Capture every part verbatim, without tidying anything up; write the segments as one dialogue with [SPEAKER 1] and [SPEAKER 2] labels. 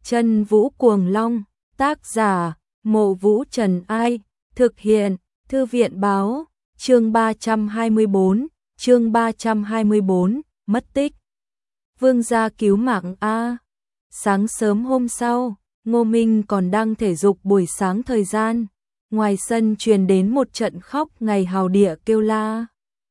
[SPEAKER 1] Chân Vũ Cuồng Long, tác giả, Mộ Vũ Trần Ai, thực hiện, Thư viện Báo, chương ba trăm hai mươi bốn, chương ba trăm hai mươi bốn, mất tích. Vương gia cứu mạng a. Sáng sớm hôm sau, Ngô Minh còn đang thể dục buổi sáng thời gian, ngoài sân truyền đến một trận khóc ngày hào địa kêu la.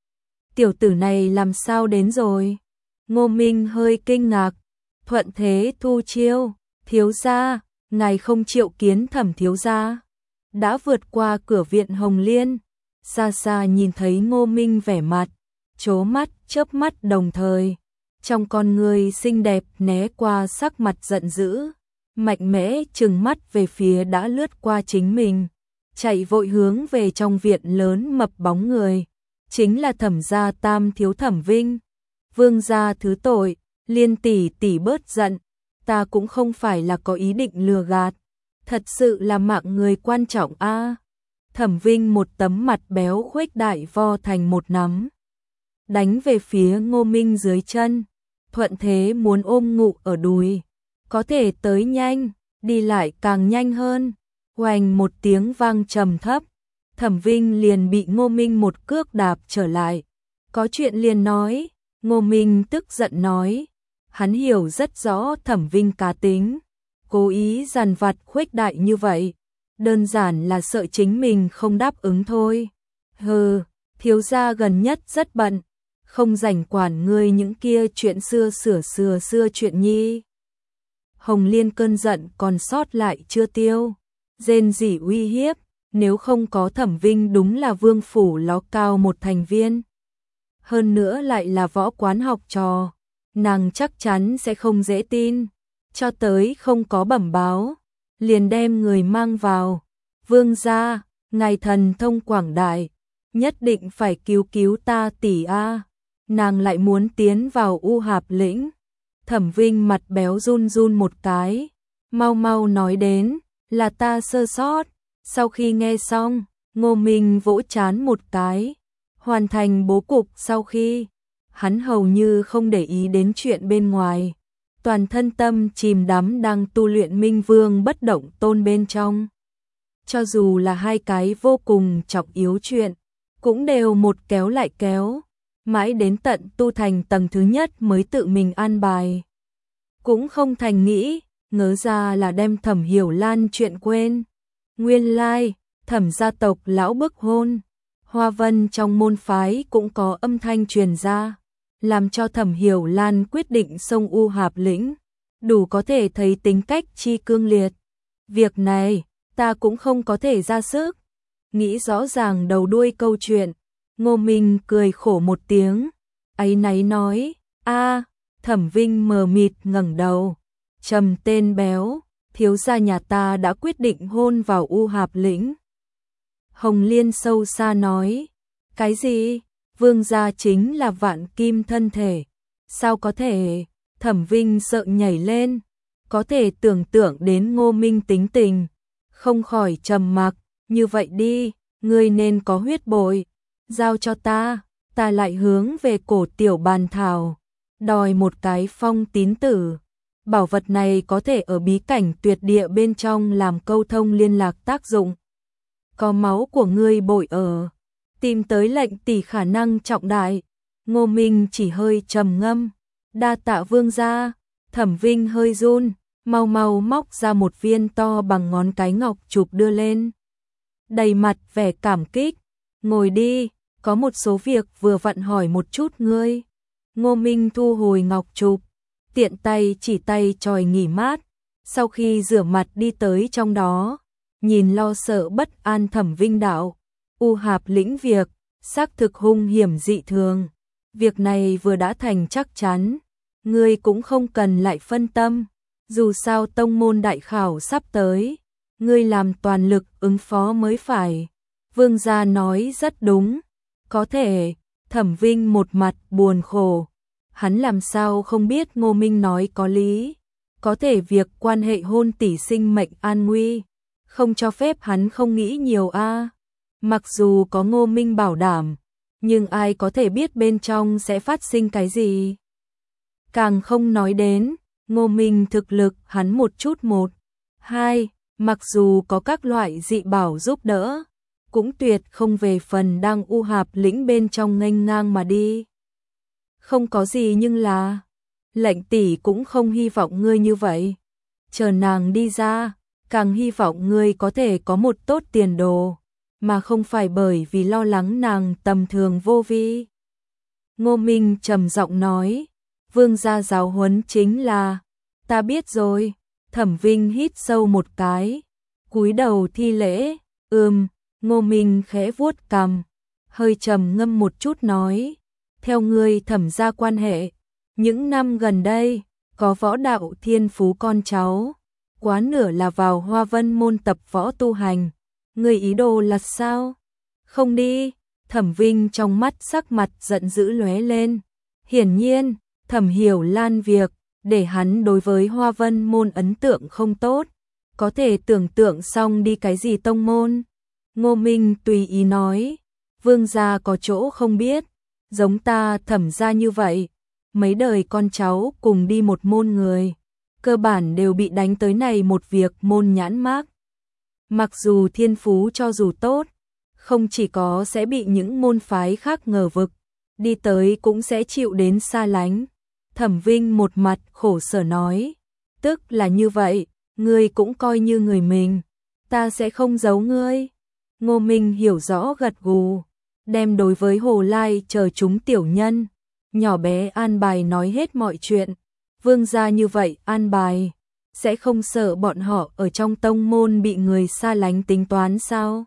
[SPEAKER 1] Tiểu tử này làm sao đến rồi? Ngô Minh hơi kinh ngạc. Thuận thế thu chiêu, thiếu gia, ngài không triệu kiến Thẩm thiếu gia. Đã vượt qua cửa viện Hồng Liên, xa xa nhìn thấy Ngô Minh vẻ mặt, chố mắt, chớp mắt đồng thời. Trong con người xinh đẹp né qua sắc mặt giận dữ, mạnh mẽ trừng mắt về phía đã lướt qua chính mình, chạy vội hướng về trong viện lớn mập bóng người. Chính là Thẩm gia tam thiếu Thẩm Vinh. Vương gia thứ tội, Liên tỷ tỷ bớt giận, ta cũng không phải là có ý định lừa gạt, thật sự là mạng người quan trọng a. À. Thẩm Vinh một tấm mặt béo khuếch đại vo thành một nắm, đánh về phía Ngô Minh dưới chân, thuận thế muốn ôm ngụ ở đùi, có thể tới nhanh, đi lại càng nhanh hơn. Oành một tiếng vang trầm thấp, Thẩm Vinh liền bị Ngô Minh một cước đạp trở lại. Có chuyện liền nói. Ngô Minh tức giận nói, hắn hiểu rất rõ Thẩm Vinh cá tính, cố ý dằn vặt khuếch đại như vậy, đơn giản là sợ chính mình không đáp ứng thôi. Hừ, thiếu gia gần nhất rất bận, không rảnh quản ngươi những kia chuyện xưa sửa xưa xưa chuyện nhi. Hồng Liên cơn giận còn sót lại chưa tiêu, rên rỉ uy hiếp, nếu không có Thẩm Vinh đúng là vương phủ ló cao một thành viên. Hơn nữa lại là võ quán học trò, nàng chắc chắn sẽ không dễ tin, cho tới không có bẩm báo, liền đem người mang vào. Vương gia, ngài thần thông quảng đại, nhất định phải cứu cứu ta tỷ a. Nàng lại muốn tiến vào U Hạp lĩnh. Thẩm Vinh mặt béo run run một cái, mau mau nói đến, là ta sơ sót. Sau khi nghe xong, Ngô Minh vỗ trán một cái. Hoàn thành bố cục sau khi, hắn hầu như không để ý đến chuyện bên ngoài, toàn thân tâm chìm đắm đang tu luyện Minh Vương bất động tôn bên trong. Cho dù là hai cái vô cùng trọng yếu chuyện, cũng đều một kéo lại kéo, mãi đến tận tu thành tầng thứ nhất mới tự mình an bài. Cũng không thành nghĩ, ngớ ra là đem Thẩm Hiểu Lan chuyện quên. Nguyên lai, Thẩm gia tộc lão bức hôn. Hoa Vân trong môn phái cũng có âm thanh truyền ra, làm cho Thẩm Hiểu Lan quyết định xông U Hạp lĩnh, đủ có thể thấy tính cách chi cương liệt. Việc này, ta cũng không có thể ra sức. Nghĩ rõ ràng đầu đuôi câu chuyện, Ngô Minh cười khổ một tiếng, áy náy nói, a. Thẩm Vinh mờ mịt ngẩng đầu, trầm tên béo, thiếu gia nhà ta đã quyết định hôn vào U Hạp lĩnh. Hồng Liên sâu xa nói, cái gì? Vương gia chính là vạn kim thân thể. Sao có thể? Thẩm Vinh sợ nhảy lên, có thể tưởng tượng đến Ngô Minh tính tình, không khỏi trầm mặc. Như vậy đi, ngươi nên có huyết bội, giao cho ta, ta lại hướng về cổ tiểu bàn thảo, đòi một cái phong tín tử. Bảo vật này có thể ở bí cảnh tuyệt địa bên trong làm câu thông liên lạc tác dụng. Có máu của ngươi bội ở, tìm tới lệnh tỷ khả năng trọng đại. Ngô Minh chỉ hơi trầm ngâm, đa tạ vương gia. Thẩm Vinh hơi run, mau mau móc ra một viên to bằng ngón cái ngọc chụp đưa lên, đầy mặt vẻ cảm kích. Ngồi đi, có một số việc vừa vặn hỏi một chút ngươi. Ngô Minh thu hồi ngọc chụp, tiện tay chỉ tay chòi nghỉ mát. Sau khi rửa mặt đi tới trong đó, nhìn lo sợ bất an Thẩm Vinh đạo, U Hạp lĩnh việc, xác thực hung hiểm dị thường. Việc này vừa đã thành chắc chắn, ngươi cũng không cần lại phân tâm, dù sao tông môn đại khảo sắp tới, ngươi làm toàn lực ứng phó mới phải. Vương gia nói rất đúng, có thể. Thẩm Vinh một mặt buồn khổ, hắn làm sao không biết Ngô Minh nói có lý, có thể việc quan hệ hôn tỷ sinh mệnh an nguy, không cho phép hắn không nghĩ nhiều a. À. Mặc dù có Ngô Minh bảo đảm, nhưng ai có thể biết bên trong sẽ phát sinh cái gì. Càng không nói đến, Ngô Minh thực lực hắn một chút một, hai, mặc dù có các loại dị bảo giúp đỡ, cũng tuyệt không về phần đang u hạp lĩnh bên trong nghênh ngang mà đi. Không có gì nhưng là, lệnh tỷ cũng không hy vọng ngươi như vậy. Chờ nàng đi ra, càng hy vọng ngươi có thể có một tốt tiền đồ, mà không phải bởi vì lo lắng nàng tầm thường vô vi. Ngô Minh trầm giọng nói, vương gia giáo huấn chính là, ta biết rồi. Thẩm Vinh hít sâu một cái, cúi đầu thi lễ, ừm. Ngô Minh khẽ vuốt cằm, hơi trầm ngâm một chút nói, theo ngươi Thẩm gia quan hệ, những năm gần đây, có võ đạo thiên phú con cháu, quá nửa là vào Hoa Vân môn tập võ tu hành, ngươi ý đồ là sao? Không đi. Thẩm Vinh trong mắt sắc mặt giận dữ lóe lên, hiển nhiên, Thẩm Hiểu Lan việc, để hắn đối với Hoa Vân môn ấn tượng không tốt, có thể tưởng tượng xong đi cái gì tông môn. Ngô Minh tùy ý nói, vương gia có chỗ không biết, giống ta Thẩm gia như vậy, mấy đời con cháu cùng đi một môn người, cơ bản đều bị đánh tới này một việc môn nhãn mác. Mặc dù thiên phú cho dù tốt, không chỉ có sẽ bị những môn phái khác ngờ vực, đi tới cũng sẽ chịu đến xa lánh. Thẩm Vinh một mặt khổ sở nói, tức là như vậy, ngươi cũng coi như người mình, ta sẽ không giấu ngươi. Ngô Minh hiểu rõ gật gù, đem đối với Hồ Lai chờ chúng tiểu nhân, nhỏ bé an bài nói hết mọi chuyện. Vương gia như vậy an bài, sẽ không sợ bọn họ ở trong tông môn bị người xa lánh tính toán sao?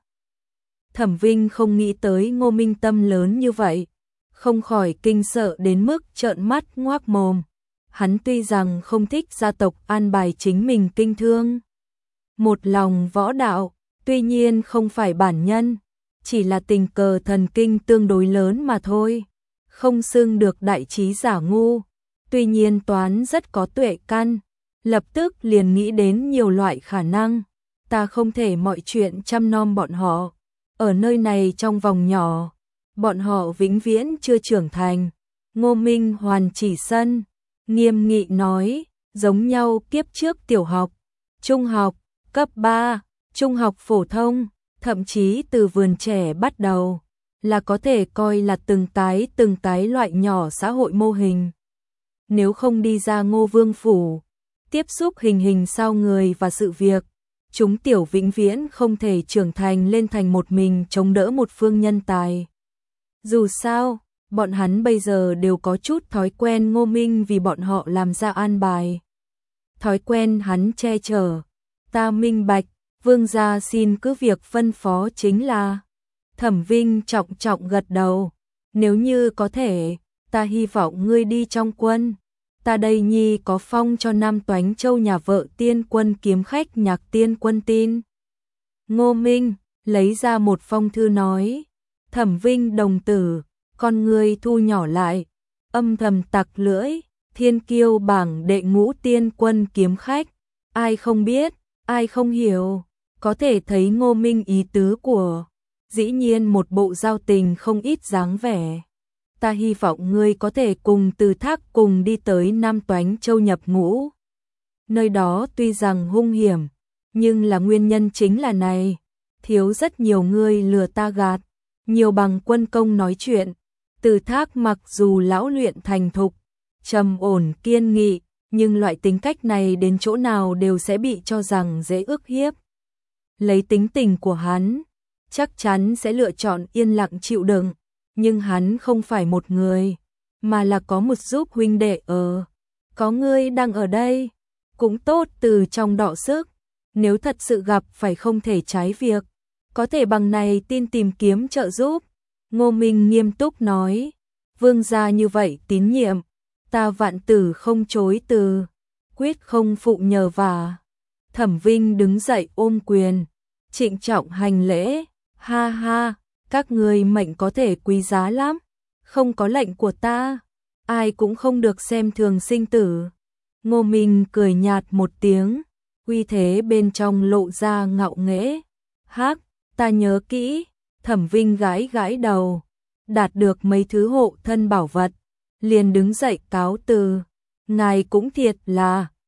[SPEAKER 1] Thẩm Vinh không nghĩ tới Ngô Minh tâm lớn như vậy, không khỏi kinh sợ đến mức trợn mắt ngoác mồm. Hắn tuy rằng không thích gia tộc an bài chính mình kinh thương, một lòng võ đạo, tuy nhiên không phải bản nhân, chỉ là tình cờ thần kinh tương đối lớn mà thôi, không xưng được đại trí giả ngu, tuy nhiên toán rất có tuệ căn, lập tức liền nghĩ đến nhiều loại khả năng, ta không thể mọi chuyện chăm nom bọn họ, ở nơi này trong vòng nhỏ, bọn họ vĩnh viễn chưa trưởng thành. Ngô Minh hoàn chỉ sân, nghiêm nghị nói, giống nhau kiếp trước tiểu học, trung học, cấp ba, trung học phổ thông, thậm chí từ vườn trẻ bắt đầu, là có thể coi là từng cái từng cái loại nhỏ xã hội mô hình. Nếu không đi ra Ngô Vương phủ, tiếp xúc hình hình sao người và sự việc, chúng tiểu vĩnh viễn không thể trưởng thành lên thành một mình chống đỡ một phương nhân tài. Dù sao, bọn hắn bây giờ đều có chút thói quen Ngô Minh vì bọn họ làm ra an bài. Thói quen hắn che chở, ta minh bạch, vương gia xin cứ việc phân phó chính là. Thẩm Vinh trọng trọng gật đầu, nếu như có thể, ta hy vọng ngươi đi trong quân. Ta đây nhi có phong cho Nam Toánh Châu nhà vợ tiên quân kiếm khách Nhạc Tiên Quân tin. Ngô Minh lấy ra một phong thư nói, Thẩm Vinh đồng tử, con ngươi thu nhỏ lại, âm thầm tặc lưỡi, thiên kiêu bảng đệ ngũ tiên quân kiếm khách, ai không biết, ai không hiểu, có thể thấy Ngô Minh ý tứ của, dĩ nhiên một bộ giao tình không ít dáng vẻ. Ta hy vọng ngươi có thể cùng Từ Thác cùng đi tới Nam Toánh Châu nhập ngũ. Nơi đó tuy rằng hung hiểm, nhưng là nguyên nhân chính là này, thiếu rất nhiều người lừa ta gạt, nhiều bằng quân công nói chuyện. Từ Thác mặc dù lão luyện thành thục, trầm ổn kiên nghị, nhưng loại tính cách này đến chỗ nào đều sẽ bị cho rằng dễ ức hiếp. Lấy tính tình của hắn, chắc chắn sẽ lựa chọn yên lặng chịu đựng. Nhưng hắn không phải một người, mà là có một giúp huynh đệ ở. Có ngươi đang ở đây, cũng tốt từ trong đọ sức. Nếu thật sự gặp phải không thể trái việc, có thể bằng này tin tìm kiếm trợ giúp. Ngô Minh nghiêm túc nói, vương gia như vậy tín nhiệm, ta vạn tử không chối từ, quyết không phụ nhờ vả. Thẩm Vinh đứng dậy ôm quyền, trịnh trọng hành lễ, ha ha. Các người mệnh có thể quý giá lắm, không có lệnh của ta, ai cũng không được xem thường sinh tử. Ngô Minh cười nhạt một tiếng, uy thế bên trong lộ ra ngạo nghễ. Hắc, ta nhớ kỹ. Thẩm Vinh gãi gãi đầu, đạt được mấy thứ hộ thân bảo vật, liền đứng dậy cáo từ. Ngài cũng thiệt là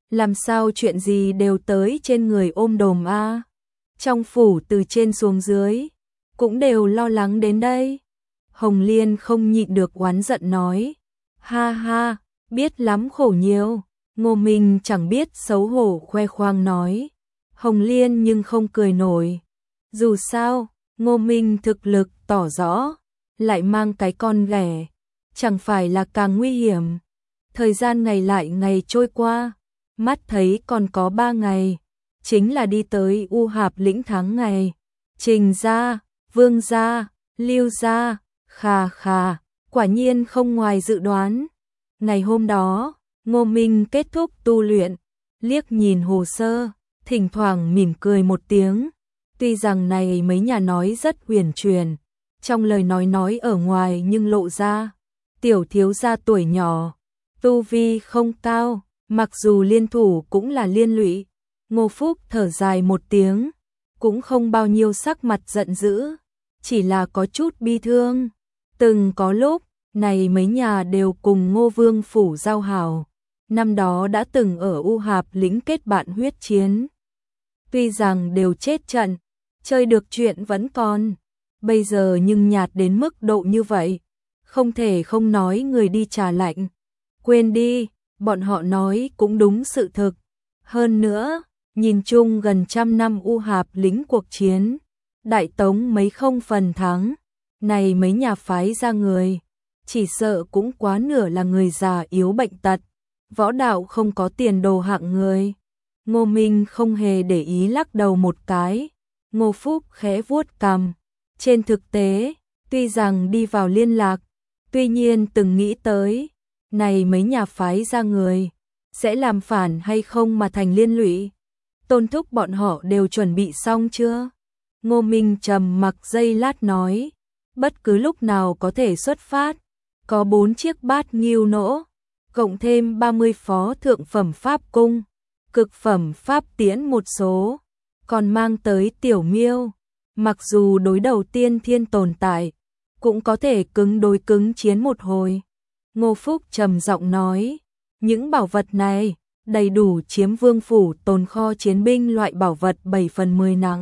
[SPEAKER 1] làm sao chuyện gì đều tới trên người ôm đồm a? Trong phủ từ trên xuống dưới, cũng đều lo lắng đến đây. Hồng Liên không nhịn được oán giận nói, ha ha, biết lắm khổ nhiều. Ngô Minh chẳng biết xấu hổ khoe khoang nói, Hồng Liên nhưng không cười nổi. Dù sao, Ngô Minh thực lực tỏ rõ, lại mang cái con ghẻ, chẳng phải là càng nguy hiểm. Thời gian ngày lại ngày trôi qua, mắt thấy còn có ba ngày, chính là đi tới U Hạp lĩnh tháng ngày. Trình gia, Vương gia, Lưu gia, khà khà, quả nhiên không ngoài dự đoán. Ngày hôm đó, Ngô Minh kết thúc tu luyện, liếc nhìn hồ sơ, thỉnh thoảng mỉm cười một tiếng. Tuy rằng này mấy nhà nói rất huyền truyền, trong lời nói nói ở ngoài nhưng lộ ra, tiểu thiếu gia tuổi nhỏ, tu vi không cao, mặc dù liên thủ cũng là liên lụy. Ngô Phúc thở dài một tiếng, cũng không bao nhiêu sắc mặt giận dữ, chỉ là có chút bi thương. Từng có lúc, này mấy nhà đều cùng Ngô Vương phủ giao hảo, năm đó đã từng ở U Hạp lĩnh kết bạn huyết chiến. Tuy rằng đều chết trận, chơi được chuyện vẫn còn, bây giờ nhưng nhạt đến mức độ như vậy, không thể không nói người đi trà lạnh. Quên đi, bọn họ nói cũng đúng sự thực. Hơn nữa, nhìn chung gần trăm năm U Hạp lĩnh cuộc chiến, Đại Tống mấy không phần thắng, này mấy nhà phái ra người, chỉ sợ cũng quá nửa là người già yếu bệnh tật, võ đạo không có tiền đồ hạng người. Ngô Minh không hề để ý lắc đầu một cái, Ngô Phúc khẽ vuốt cằm. Trên thực tế, tuy rằng đi vào liên lạc, tuy nhiên từng nghĩ tới, này mấy nhà phái ra người, sẽ làm phản hay không mà thành liên lụy. Tôn thúc bọn họ đều chuẩn bị xong chưa? Ngô Minh trầm mặc giây lát nói, bất cứ lúc nào có thể xuất phát, có bốn chiếc bát nghiêu nỗ, cộng thêm ba mươi phó thượng phẩm pháp cung, cực phẩm pháp tiễn một số, còn mang tới tiểu miêu, mặc dù đối đầu tiên thiên tồn tại, cũng có thể cứng đối cứng chiến một hồi. Ngô Phúc trầm giọng nói, những bảo vật này đầy đủ chiếm vương phủ tồn kho chiến binh loại bảo vật bảy phần mười nặng.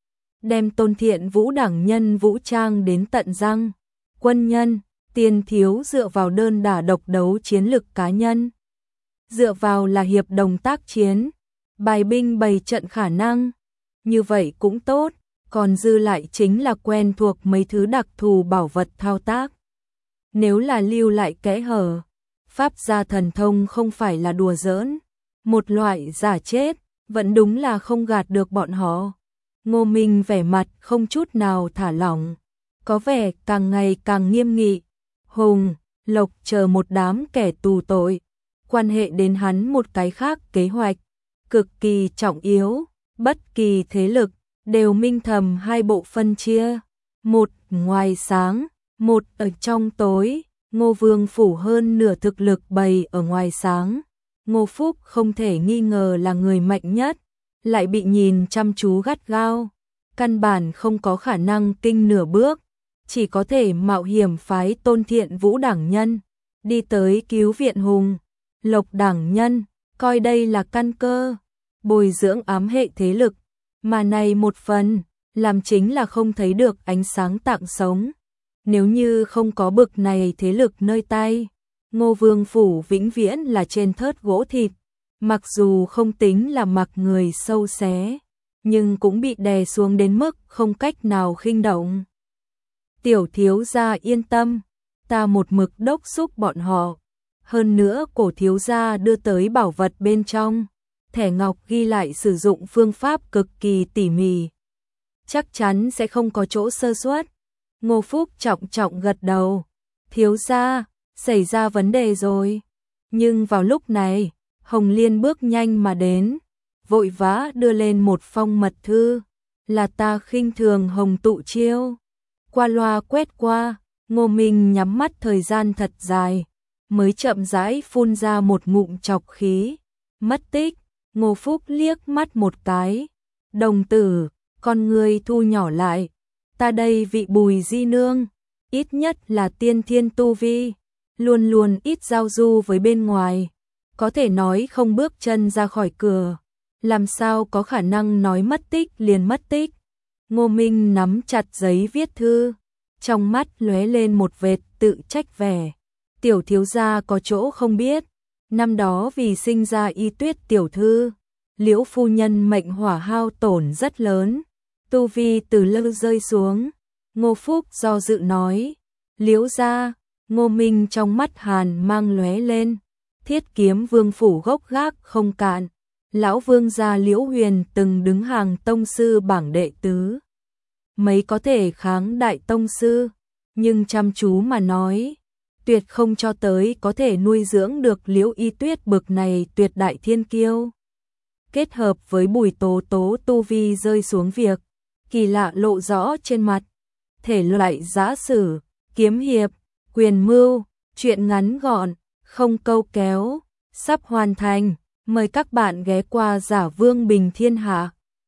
[SPEAKER 1] Đem Tôn Thiện Vũ đẳng nhân vũ trang đến tận răng, quân nhân, tiền thiếu dựa vào đơn đả độc đấu chiến lực cá nhân. Dựa vào là hiệp đồng tác chiến, bài binh bày trận khả năng, như vậy cũng tốt, còn dư lại chính là quen thuộc mấy thứ đặc thù bảo vật thao tác. Nếu là lưu lại kẽ hở, pháp gia thần thông không phải là đùa giỡn, một loại giả chết, vẫn đúng là không gạt được bọn họ. Ngô Minh vẻ mặt không chút nào thả lỏng, có vẻ càng ngày càng nghiêm nghị. Hùng, Lộc chờ một đám kẻ tù tội, quan hệ đến hắn một cái khác kế hoạch, cực kỳ trọng yếu, bất kỳ thế lực, đều minh thầm hai bộ phân chia, một ngoài sáng, một ở trong tối. Ngô Vương phủ hơn nửa thực lực bày ở ngoài sáng, Ngô Phúc không thể nghi ngờ là người mạnh nhất, lại bị nhìn chăm chú gắt gao, căn bản không có khả năng kinh nửa bước, chỉ có thể mạo hiểm phái Tôn Thiện Vũ đẳng nhân đi tới cứu viện Hùng, Lộc đẳng nhân, coi đây là căn cơ, bồi dưỡng ám hệ thế lực, mà này một phần làm chính là không thấy được ánh sáng tạng sống. Nếu như không có bực này thế lực nơi tay, Ngô Vương phủ vĩnh viễn là trên thớt gỗ thịt, mặc dù không tính là mặc người sâu xé, nhưng cũng bị đè xuống đến mức không cách nào khinh động. Tiểu thiếu gia yên tâm, ta một mực đốc xúc bọn họ, hơn nữa cổ thiếu gia đưa tới bảo vật bên trong, thẻ ngọc ghi lại sử dụng phương pháp cực kỳ tỉ mỉ, chắc chắn sẽ không có chỗ sơ suất. Ngô Phúc trọng trọng gật đầu, thiếu gia, xảy ra vấn đề rồi. Nhưng vào lúc này, Hồng Liên bước nhanh mà đến, vội vã đưa lên một phong mật thư, là ta khinh thường Hồng tụ chiêu. Qua loa quét qua, Ngô Minh nhắm mắt thời gian thật dài, mới chậm rãi phun ra một ngụm chọc khí, mất tích. Ngô Phúc liếc mắt một cái, đồng tử, con người thu nhỏ lại. Ta đây vị Bùi di nương, ít nhất là tiên thiên tu vi, luôn luôn ít giao du với bên ngoài, có thể nói không bước chân ra khỏi cửa, làm sao có khả năng nói mất tích liền mất tích. Ngô Minh nắm chặt giấy viết thư, trong mắt lóe lên một vệt tự trách vẻ. Tiểu thiếu gia có chỗ không biết, năm đó vì sinh ra Y Tuyết tiểu thư, Liễu phu nhân mệnh hỏa hao tổn rất lớn, tu vi từ lơ rơi xuống. Ngô Phúc do dự nói, Liễu gia. Ngô Minh trong mắt hàn mang lóe lên, Thiết Kiếm Vương phủ gốc gác không cạn, lão vương gia Liễu Huyền từng đứng hàng tông sư bảng đệ tứ, mấy có thể kháng đại tông sư, nhưng chăm chú mà nói, tuyệt không cho tới có thể nuôi dưỡng được Liễu Y Tuyết bực này tuyệt đại thiên kiêu. Kết hợp với Bùi Tố Tố tu vi rơi xuống việc, kỳ lạ lộ rõ trên mặt, thể loại giã sử, kiếm hiệp, quyền mưu, chuyện ngắn gọn, không câu kéo, sắp hoàn thành, mời các bạn ghé qua Giả Vương Bình Thiên Hạ.